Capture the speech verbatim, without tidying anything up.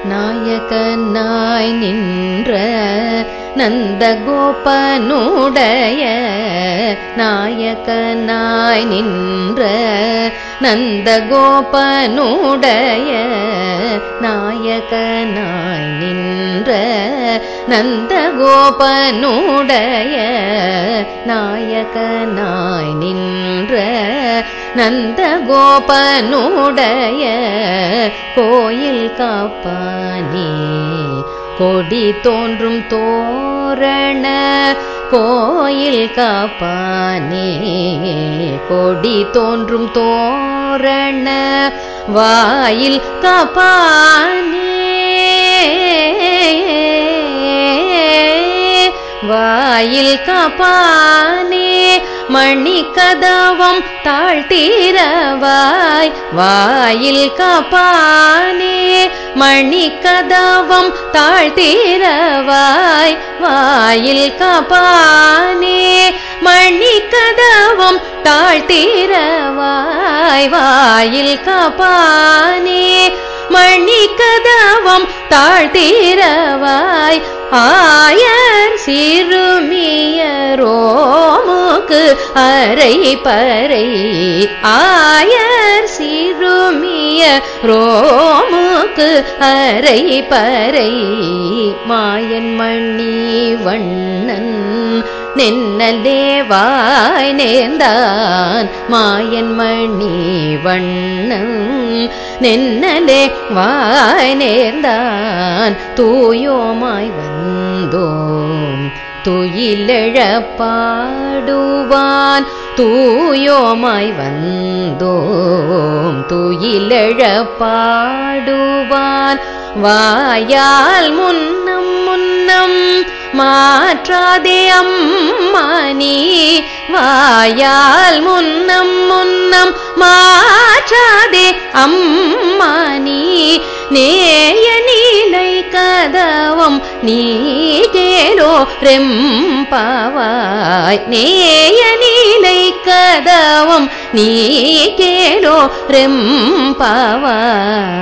நாயகனாய் நின்ற நந்தகோபனுடைய நாயகனாய் நின்ற நந்தகோபனுடைய நாயகனாய் நின்ற நந்தகோபனுடைய நாயகனாய் நின்ற நந்தகோபனுடைய கோயில் காப்பானே கொடி தோன்றும் தோரண கோயில் காப்பானே கொடி தோன்றும் தோரண வாயில் காப்பானே வாயில் காப்பானே மணி கதவம் தாழ்த்திரவாய் வாயில் காப்பானே மணி கதவம் தாழ்த்திரவாய் வாயில் காப்பானே மணி கதவம் தாழ்த்திரவாய் வாயில் காப்பானே மணி கதவம் தாழ்த்திரவாய் ஆயர் சிறுமியரோமுக்கு அரை பறை ஆயர் சிறுமியரோமுக்கு அரை பறை மாயன் மணி வண்ணன் நென்னலே வாய் நேர்ந்தான் மாயன் மணி வண்ணன் நென்னலே வாய் நேர்ந்தான் தூயோமாய் வந்தோம் துயிலெழப் பாடுவான் தூயோமாய் வந்தோம் துயிலெழப் பாடுவான் வாயால் முன்னம் முன்னம் மாற்றாதே அம்மா நீ வாயால் முன்னம் முன்னம் மாற்றாதே அம்மா நீ நேய நீலை கதவம் நீ கேளோ ரெம்பாவாய் நேய நீலை கதவம் நீ கேளோ ரெம்பாவாய்